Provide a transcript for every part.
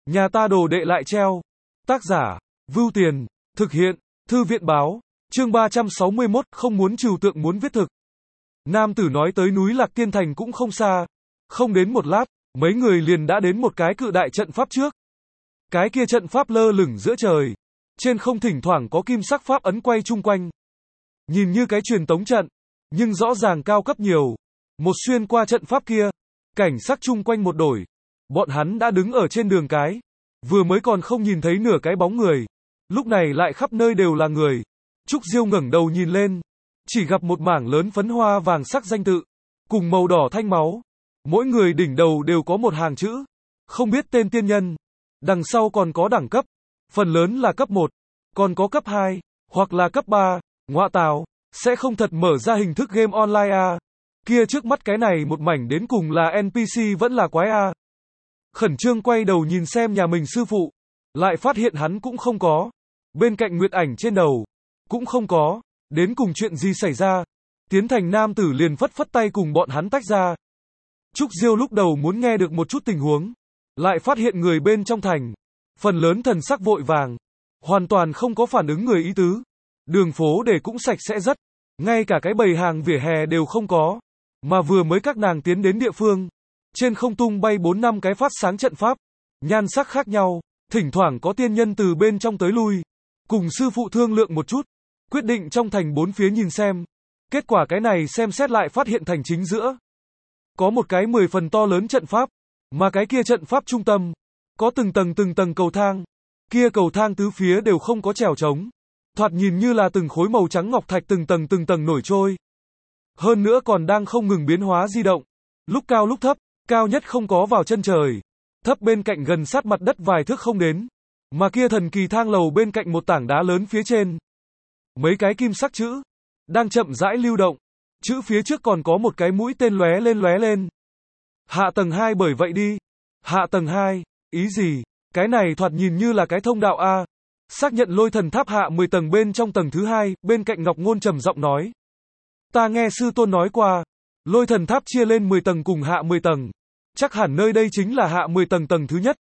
Nhà ta đồ đệ lại treo. Tác giả, Vưu Tiền, thực hiện, Thư viện báo, chương 361, không muốn trừu tượng muốn viết thực. Nam tử nói tới núi Lạc Tiên Thành cũng không xa. Không đến một lát, mấy người liền đã đến một cái cự đại trận pháp trước. Cái kia trận pháp lơ lửng giữa trời. Trên không thỉnh thoảng có kim sắc pháp ấn quay chung quanh. Nhìn như cái truyền tống trận, nhưng rõ ràng cao cấp nhiều. Một xuyên qua trận pháp kia, cảnh sắc chung quanh một đổi. Bọn hắn đã đứng ở trên đường cái. Vừa mới còn không nhìn thấy nửa cái bóng người. Lúc này lại khắp nơi đều là người. Trúc Diêu ngẩng đầu nhìn lên. Chỉ gặp một mảng lớn phấn hoa vàng sắc danh tự. Cùng màu đỏ thanh máu. Mỗi người đỉnh đầu đều có một hàng chữ. Không biết tên tiên nhân. Đằng sau còn có đẳng cấp. Phần lớn là cấp 1. Còn có cấp 2. Hoặc là cấp 3. Ngoạ tào. Sẽ không thật mở ra hình thức game online à. Kia trước mắt cái này một mảnh đến cùng là NPC vẫn là quái à. Khẩn trương quay đầu nhìn xem nhà mình sư phụ. Lại phát hiện hắn cũng không có. Bên cạnh Nguyệt Ảnh trên đầu. Cũng không có. Đến cùng chuyện gì xảy ra. Tiến Thành nam tử liền phất phất tay cùng bọn hắn tách ra. Trúc Diêu lúc đầu muốn nghe được một chút tình huống. Lại phát hiện người bên trong thành. Phần lớn thần sắc vội vàng. Hoàn toàn không có phản ứng người ý tứ. Đường phố để cũng sạch sẽ rất. Ngay cả cái bầy hàng vỉa hè đều không có. Mà vừa mới các nàng tiến đến địa phương. Trên không tung bay 4-5 cái phát sáng trận pháp. Nhan sắc khác nhau. Thỉnh thoảng có tiên nhân từ bên trong tới lui. Cùng sư phụ thương lượng một chút. Quyết định trong thành bốn phía nhìn xem. Kết quả cái này xem xét lại phát hiện thành chính giữa. Có một cái 10 phần to lớn trận pháp. Mà cái kia trận pháp trung tâm. Có từng tầng cầu thang. Kia cầu thang tứ phía đều không có trèo trống. Thoạt nhìn như là từng khối màu trắng ngọc thạch từng tầng nổi trôi. Hơn nữa còn đang không ngừng biến hóa di động. Lúc cao lúc thấp, cao nhất không có vào chân trời. Thấp bên cạnh gần sát mặt đất vài thước không đến. Mà kia thần kỳ thang lầu bên cạnh một tảng đá lớn phía trên. Mấy cái kim sắc chữ. Đang chậm rãi lưu động. Chữ phía trước còn có một cái mũi tên lóe lên. Hạ tầng 2 bởi vậy đi. Hạ tầng 2, ý gì? Cái này thoạt nhìn như là cái thông đạo A. Xác nhận Lôi Thần Tháp hạ 10 tầng bên trong tầng thứ 2, bên cạnh Ngọc Ngôn trầm giọng nói. Ta nghe sư tôn nói qua. Lôi Thần Tháp chia lên 10 tầng cùng hạ 10 tầng. Chắc hẳn nơi đây chính là hạ 10 tầng tầng thứ nhất.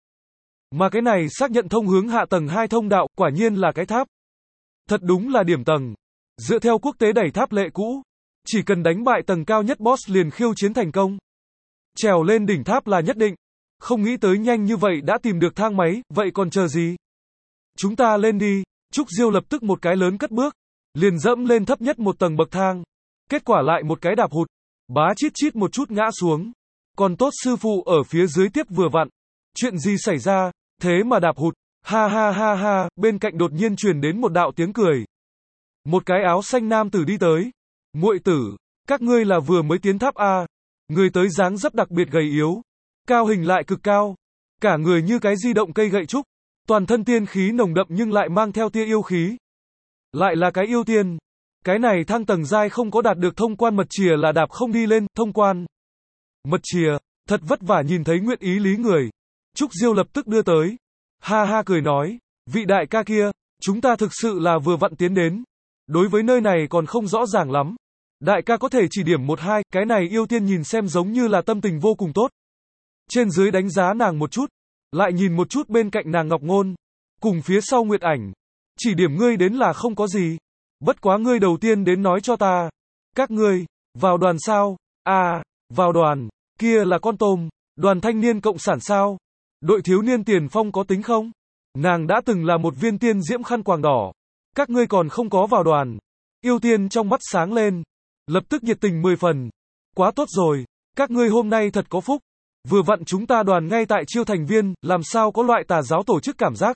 Mà cái này xác nhận thông hướng hạ tầng 2 thông đạo, quả nhiên là cái tháp. Thật đúng là điểm tầng. Dựa theo quốc tế đẩy tháp lệ cũ. Chỉ cần đánh bại tầng cao nhất boss liền khiêu chiến thành công. Trèo lên đỉnh tháp là nhất định. Không nghĩ tới nhanh như vậy đã tìm được thang máy, vậy còn chờ gì? Chúng ta lên đi. Trúc Diêu lập tức một cái lớn cất bước. Liền dẫm lên thấp nhất một tầng bậc thang. Kết quả lại một cái đạp hụt. Bá chít một chút ngã xuống. Còn tốt sư phụ ở phía dưới tiếp vừa vặn. Chuyện gì xảy ra, thế mà đạp hụt. Ha ha, bên cạnh đột nhiên truyền đến một đạo tiếng cười. Một cái áo xanh nam tử đi tới. Muội tử, các ngươi là vừa mới tiến tháp A. Người tới dáng dấp đặc biệt gầy yếu. Cao hình lại cực cao. Cả người như cái di động cây gậy trúc. Toàn thân tiên khí nồng đậm nhưng lại mang theo tia yêu khí. Lại là cái yêu tiên. Cái này thang tầng giai không có đạt được thông quan mật chìa là đạp không đi lên, thông quan. Mật chìa, thật vất vả nhìn thấy nguyện ý lý người. Trúc Diêu lập tức đưa tới. Ha cười nói, vị đại ca kia, chúng ta thực sự là vừa vặn tiến đến. Đối với nơi này còn không rõ ràng lắm. Đại ca có thể chỉ điểm 1-2, cái này yêu tiên nhìn xem giống như là tâm tình vô cùng tốt. Trên dưới đánh giá nàng một chút. Lại nhìn một chút bên cạnh nàng Ngọc Ngôn. Cùng phía sau Nguyệt Ảnh. Chỉ điểm ngươi đến là không có gì. Bất quá ngươi đầu tiên đến nói cho ta. Các ngươi, vào đoàn sao? À, vào đoàn. Kia là con tôm. Đoàn thanh niên cộng sản sao? Đội thiếu niên tiền phong có tính không? Nàng đã từng là một viên tiên diễm khăn quàng đỏ. Các ngươi còn không có vào đoàn. Yêu tiên trong mắt sáng lên. Lập tức nhiệt tình 10 phần. Quá tốt rồi. Các ngươi hôm nay thật có phúc. Vừa vặn chúng ta đoàn ngay tại chiêu thành viên, làm sao có loại tà giáo tổ chức cảm giác.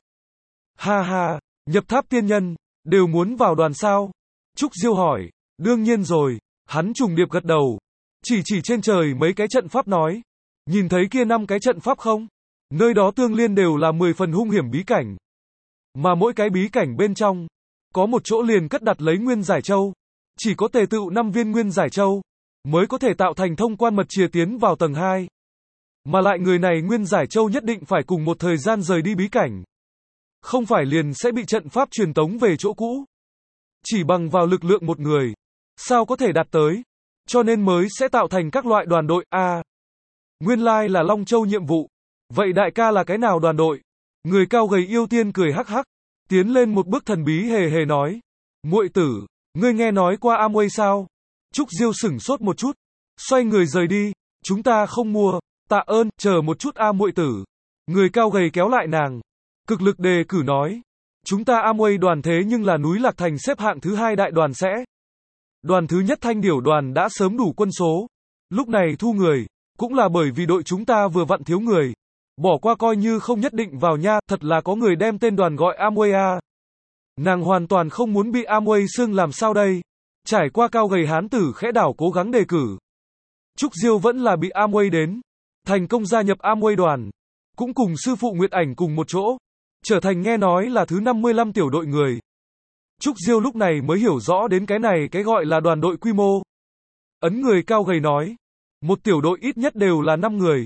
Ha, nhập tháp tiên nhân, đều muốn vào đoàn sao? Trúc Diêu hỏi, đương nhiên rồi, hắn trùng điệp gật đầu. Chỉ trên trời mấy cái trận pháp nói. Nhìn thấy kia 5 cái trận pháp không? Nơi đó tương liên đều là 10 phần hung hiểm bí cảnh. Mà mỗi cái bí cảnh bên trong, có một chỗ liền cất đặt lấy nguyên giải châu. Chỉ có tề tựu 5 viên nguyên giải châu, mới có thể tạo thành thông quan mật chìa tiến vào tầng 2. Mà lại người này nguyên giải châu nhất định phải cùng một thời gian rời đi bí cảnh. Không phải liền sẽ bị trận pháp truyền tống về chỗ cũ. Chỉ bằng vào lực lượng một người, sao có thể đạt tới. Cho nên mới sẽ tạo thành các loại đoàn đội. Nguyên lai là Long Châu nhiệm vụ. Vậy đại ca là cái nào đoàn đội? Người cao gầy yêu tiên cười hắc hắc, tiến lên một bước thần bí hề hề nói. Muội tử, ngươi nghe nói qua Amway sao? Trúc Diêu sửng sốt một chút, xoay người rời đi, chúng ta không mua, tạ ơn, chờ một chút a muội tử. Người cao gầy kéo lại nàng, cực lực đề cử nói. Chúng ta Amway đoàn thế nhưng là núi Lạc Thành xếp hạng thứ 2 đại đoàn sẽ. Đoàn thứ nhất Thanh Điểu đoàn đã sớm đủ quân số. Lúc này thu người, cũng là bởi vì đội chúng ta vừa vặn thiếu người. Bỏ qua coi như không nhất định vào nha, thật là có người đem tên đoàn gọi Amway a. Nàng hoàn toàn không muốn bị Amway xưng làm sao đây. Trải qua cao gầy hán tử khẽ đảo cố gắng đề cử. Trúc Diêu vẫn là bị Amway đến. Thành công gia nhập Amway đoàn. Cũng cùng sư phụ Nguyệt Ảnh cùng một chỗ. Trở thành nghe nói là thứ 55 tiểu đội người. Trúc Diêu lúc này mới hiểu rõ đến cái này cái gọi là đoàn đội quy mô. Ấn người cao gầy nói. Một tiểu đội ít nhất đều là 5 người.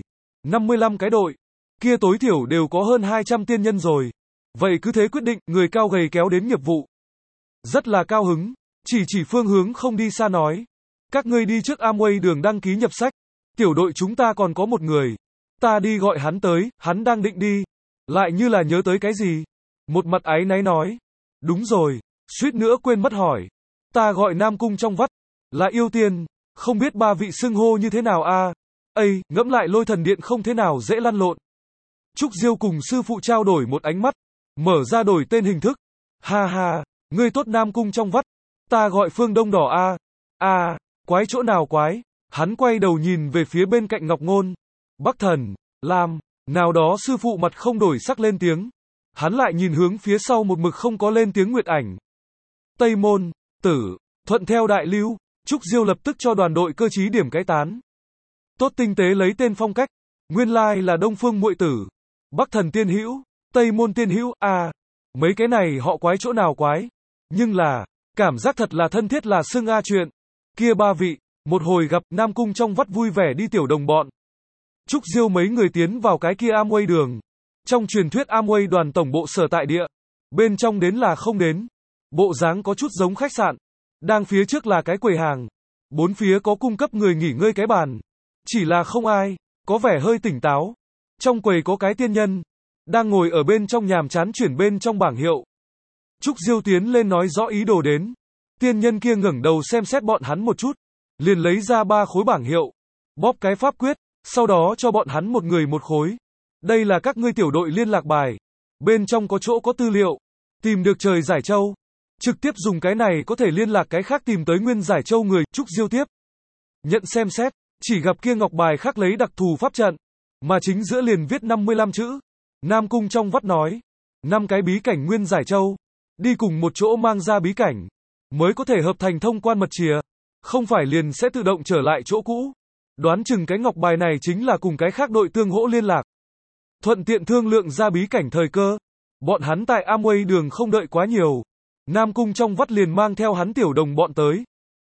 55 cái đội. Kia tối thiểu đều có hơn 200 tiên nhân rồi. Vậy cứ thế quyết định, người cao gầy kéo đến nghiệp vụ. Rất là cao hứng. Chỉ phương hướng không đi xa nói. Các ngươi đi trước Amway đường đăng ký nhập sách. Tiểu đội chúng ta còn có một người. Ta đi gọi hắn tới, hắn đang định đi. Lại như là nhớ tới cái gì. Một mặt áy náy nói. Đúng rồi, suýt nữa quên mất hỏi. Ta gọi Nam Cung trong vắt. Là yêu tiên. Không biết ba vị xưng hô như thế nào a? Ây, ngẫm lại Lôi Thần Điện không thế nào dễ lăn lộn. Trúc Diêu cùng sư phụ trao đổi một ánh mắt. Mở ra đổi tên hình thức. Ha ha, ngươi tốt Nam Cung trong vắt. Ta gọi Phương Đông Đỏ a. A, quái chỗ nào quái. Hắn quay đầu nhìn về phía bên cạnh Ngọc Ngôn. Bắc Thần, Lam, nào đó sư phụ mặt không đổi sắc lên tiếng. Hắn lại nhìn hướng phía sau một mực không có lên tiếng Nguyệt Ảnh. Tây Môn, Tử, thuận theo đại lưu. Trúc Diêu lập tức cho đoàn đội cơ trí điểm cái tán. Tốt tinh tế lấy tên phong cách. Nguyên lai là Đông Phương muội tử. Bắc Thần tiên hữu, Tây Môn tiên hữu, à, mấy cái này họ quái chỗ nào quái. Nhưng là, cảm giác thật là thân thiết là xưng a chuyện. Kia ba vị, một hồi gặp Nam Cung trong vắt vui vẻ đi tiểu đồng bọn. Trúc Diêu mấy người tiến vào cái kia Amway đường. Trong truyền thuyết Amway đoàn tổng bộ sở tại địa. Bên trong đến là không đến. Bộ dáng có chút giống khách sạn. Đang phía trước là cái quầy hàng. Bốn phía có cung cấp người nghỉ ngơi cái bàn. Chỉ là không ai, có vẻ hơi tỉnh táo. Trong quầy có cái tiên nhân. Đang ngồi ở bên trong nhàm chán chuyển bên trong bảng hiệu. Trúc Diêu tiến lên nói rõ ý đồ đến. Tiên nhân kia ngẩng đầu xem xét bọn hắn một chút. Liền lấy ra 3 khối bảng hiệu. Bóp cái pháp quyết. Sau đó cho bọn hắn một người một khối. Đây là các ngươi tiểu đội liên lạc bài. Bên trong có chỗ có tư liệu. Tìm được trời Giải Châu. Trực tiếp dùng cái này có thể liên lạc cái khác tìm tới nguyên Giải Châu người. Trúc Diêu tiếp nhận xem xét. Chỉ gặp kia ngọc bài khắc lấy đặc thù pháp trận. Mà chính giữa liền viết 55 chữ. Nam Cung trong vắt nói. 5 cái bí cảnh nguyên Giải Châu. Đi cùng một chỗ mang ra bí cảnh. Mới có thể hợp thành thông quan mật chìa. Không phải liền sẽ tự động trở lại chỗ cũ. Đoán chừng cái ngọc bài này chính là cùng cái khác đội tương hỗ liên lạc. Thuận tiện thương lượng ra bí cảnh thời cơ. Bọn hắn tại Amway đường không đợi quá nhiều. Nam Cung trong vắt liền mang theo hắn tiểu đồng bọn tới.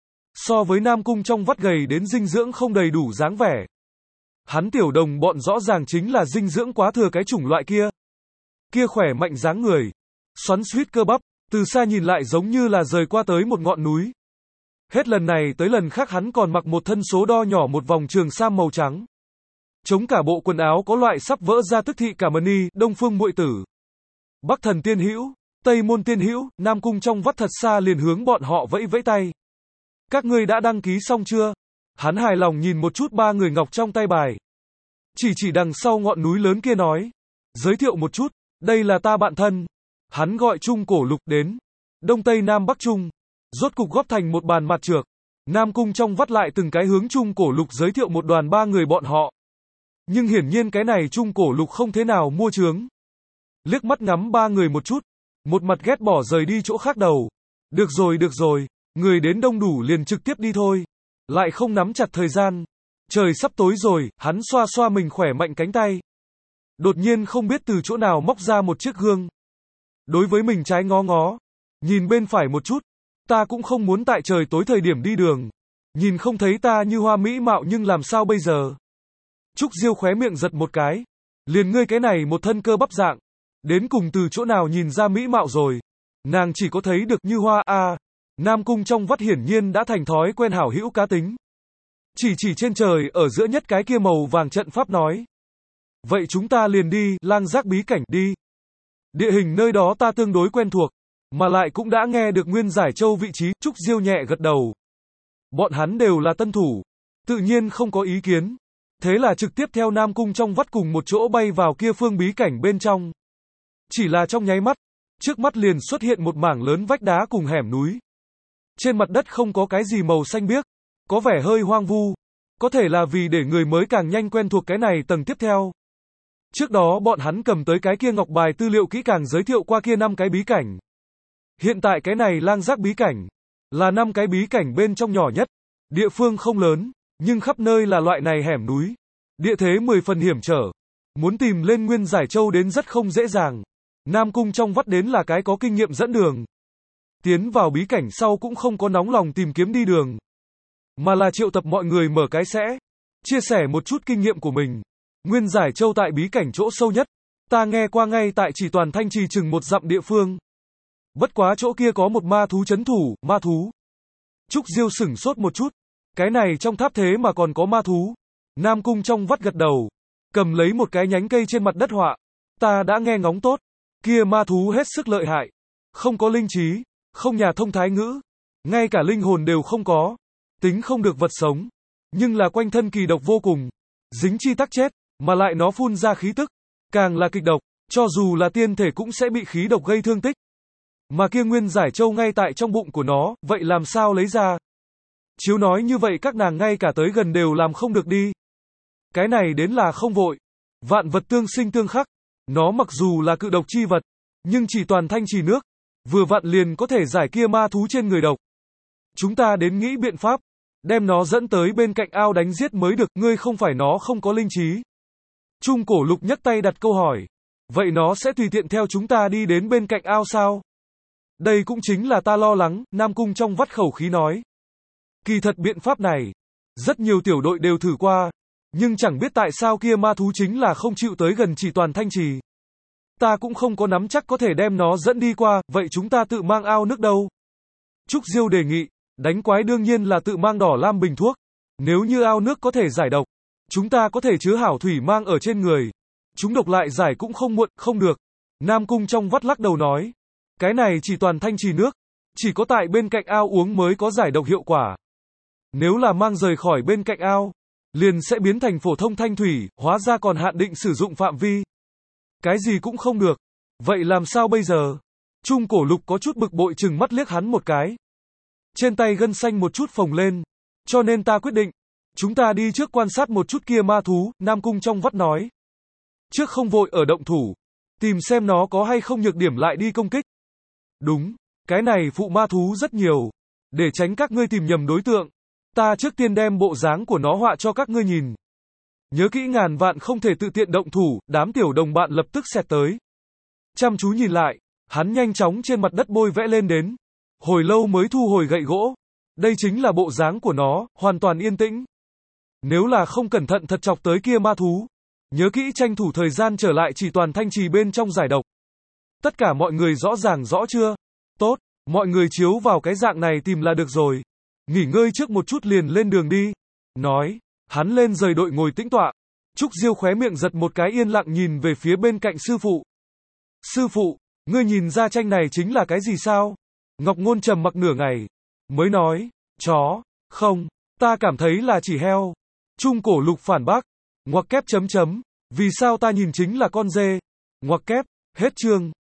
So với Nam Cung trong vắt gầy đến dinh dưỡng không đầy đủ dáng vẻ. Hắn tiểu đồng bọn rõ ràng chính là dinh dưỡng quá thừa cái chủng loại kia. Kia khỏe mạnh dáng người. Xoắn xuýt cơ bắp. Từ xa nhìn lại giống như là rời qua tới một ngọn núi. Hết lần này tới lần khác hắn còn mặc một thân số đo nhỏ một vòng trường sam màu trắng. Chống cả bộ quần áo có loại sắp vỡ ra tức thị cả mần y, Đông Phương muội tử. Bắc Thần tiên hữu, Tây Môn tiên hữu, Nam Cung trong vắt thật xa liền hướng bọn họ vẫy vẫy tay. Các ngươi đã đăng ký xong chưa? Hắn hài lòng nhìn một chút 3 người ngọc trong tay bài. Chỉ đằng sau ngọn núi lớn kia nói. Giới thiệu một chút, đây là ta bạn thân. Hắn gọi Trung Cổ Lục đến. Đông Tây Nam Bắc Trung. Rốt cục góp thành một bàn mặt trược. Nam Cung trong vắt lại từng cái hướng Trung Cổ Lục giới thiệu một đoàn 3 người bọn họ. Nhưng hiển nhiên cái này Trung Cổ Lục không thế nào mua chướng. Liếc mắt ngắm 3 người một chút. Một mặt ghét bỏ rời đi chỗ khác đầu. Được rồi. Người đến đông đủ liền trực tiếp đi thôi. Lại không nắm chặt thời gian. Trời sắp tối rồi, hắn xoa xoa mình khỏe mạnh cánh tay. Đột nhiên không biết từ chỗ nào móc ra một chiếc gương. Đối với mình trái ngó ngó. Nhìn bên phải một chút. Ta cũng không muốn tại trời tối thời điểm đi đường. Nhìn không thấy ta như hoa mỹ mạo nhưng làm sao bây giờ? Trúc Diêu khóe miệng giật một cái. Liền ngươi cái này một thân cơ bắp dạng. Đến cùng từ chỗ nào nhìn ra mỹ mạo rồi. Nàng chỉ có thấy được như hoa a. Nam Cung trong vắt hiển nhiên đã thành thói quen hảo hữu cá tính. Chỉ trên trời ở giữa nhất cái kia màu vàng trận pháp nói. Vậy chúng ta liền đi, lang giác bí cảnh đi. Địa hình nơi đó ta tương đối quen thuộc, mà lại cũng đã nghe được Nguyên Giải Châu vị trí, Trúc Diêu nhẹ gật đầu. Bọn hắn đều là tân thủ, tự nhiên không có ý kiến. Thế là trực tiếp theo Nam Cung trong vắt cùng một chỗ bay vào kia phương bí cảnh bên trong. Chỉ là trong nháy mắt, trước mắt liền xuất hiện một mảng lớn vách đá cùng hẻm núi. Trên mặt đất không có cái gì màu xanh biếc, có vẻ hơi hoang vu. Có thể là vì để người mới càng nhanh quen thuộc cái này tầng tiếp theo. Trước đó bọn hắn cầm tới cái kia ngọc bài tư liệu kỹ càng giới thiệu qua kia 5 cái bí cảnh. Hiện tại cái này lang giác bí cảnh, là 5 cái bí cảnh bên trong nhỏ nhất. Địa phương không lớn, nhưng khắp nơi là loại này hẻm núi. Địa thế 10 phần hiểm trở. Muốn tìm lên Nguyên Giải Châu đến rất không dễ dàng. Nam Cung trong vắt đến là cái có kinh nghiệm dẫn đường. Tiến vào bí cảnh sau cũng không có nóng lòng tìm kiếm đi đường, mà là triệu tập mọi người mở cái sẽ, chia sẻ một chút kinh nghiệm của mình. Nguyên Giải Châu tại bí cảnh chỗ sâu nhất, ta nghe qua ngay tại Chỉ Toàn Thanh Trì chừng 1 dặm địa phương. Bất quá chỗ kia có một ma thú trấn thủ, ma thú. Trúc Diêu sửng sốt một chút, cái này trong tháp thế mà còn có ma thú. Nam Cung trong vắt gật đầu, cầm lấy một cái nhánh cây trên mặt đất họa. Ta đã nghe ngóng tốt, kia ma thú hết sức lợi hại, không có linh trí, không nhà thông thái ngữ, ngay cả linh hồn đều không có, tính không được vật sống, nhưng là quanh thân kỳ độc vô cùng, dính chi tắc chết, mà lại nó phun ra khí tức, càng là kịch độc, cho dù là tiên thể cũng sẽ bị khí độc gây thương tích. Mà kia Nguyên Giải Châu ngay tại trong bụng của nó, vậy làm sao lấy ra? Chiếu nói như vậy các nàng ngay cả tới gần đều làm không được đi. Cái này đến là không vội. Vạn vật tương sinh tương khắc. Nó mặc dù là cự độc chi vật, nhưng chỉ toàn thanh trì nước, vừa vặn liền có thể giải kia ma thú trên người độc. Chúng ta đến nghĩ biện pháp, đem nó dẫn tới bên cạnh ao đánh giết mới được, ngươi không phải nó không có linh trí. Trung Cổ Lục nhấc tay đặt câu hỏi. Vậy nó sẽ tùy tiện theo chúng ta đi đến bên cạnh ao sao? Đây cũng chính là ta lo lắng, Nam Cung trong vắt khẩu khí nói. Kỳ thật biện pháp này, rất nhiều tiểu đội đều thử qua, nhưng chẳng biết tại sao kia ma thú chính là không chịu tới gần Chỉ Toàn Thanh Trì. Ta cũng không có nắm chắc có thể đem nó dẫn đi qua, vậy chúng ta tự mang ao nước đâu? Trúc Diêu đề nghị, đánh quái đương nhiên là tự mang đỏ lam bình thuốc. Nếu như ao nước có thể giải độc, chúng ta có thể chứa hảo thủy mang ở trên người. Chúng độc lại giải cũng không muộn, không được. Nam Cung trong vắt lắc đầu nói. Cái này Chỉ Toàn Thanh Trì nước, chỉ có tại bên cạnh ao uống mới có giải độc hiệu quả. Nếu là mang rời khỏi bên cạnh ao, liền sẽ biến thành phổ thông thanh thủy, hóa ra còn hạn định sử dụng phạm vi. Cái gì cũng không được. Vậy làm sao bây giờ? Trung Cổ Lục có chút bực bội chừng mắt liếc hắn một cái. Trên tay gân xanh một chút phồng lên. Cho nên ta quyết định, chúng ta đi trước quan sát một chút kia ma thú, Nam Cung trong vắt nói. Trước không vội ở động thủ, tìm xem nó có hay không nhược điểm lại đi công kích. Đúng, cái này phụ ma thú rất nhiều. Để tránh các ngươi tìm nhầm đối tượng, ta trước tiên đem bộ dáng của nó họa cho các ngươi nhìn. Nhớ kỹ ngàn vạn không thể tự tiện động thủ, đám tiểu đồng bạn lập tức xẹt tới. Chăm chú nhìn lại, hắn nhanh chóng trên mặt đất bôi vẽ lên đến. Hồi lâu mới thu hồi gậy gỗ. Đây chính là bộ dáng của nó, hoàn toàn yên tĩnh. Nếu là không cẩn thận thật chọc tới kia ma thú, nhớ kỹ tranh thủ thời gian trở lại Chỉ Toàn Thanh Trì bên trong giải độc. Tất cả mọi người rõ ràng rõ chưa? Tốt, mọi người chiếu vào cái dạng này tìm là được rồi. Nghỉ ngơi trước một chút liền lên đường đi. Nói, hắn lên rời đội ngồi tĩnh tọa. Trúc Diêu khóe miệng giật một cái yên lặng nhìn về phía bên cạnh sư phụ. Sư phụ, ngươi nhìn ra tranh này chính là cái gì sao? Ngọc Ngôn trầm mặc nửa ngày, mới nói, chó, không, ta cảm thấy là chỉ heo. Trung Cổ Lục phản bác, ngoặc kép chấm chấm, vì sao ta nhìn chính là con dê? Ngoặc kép, hết chương.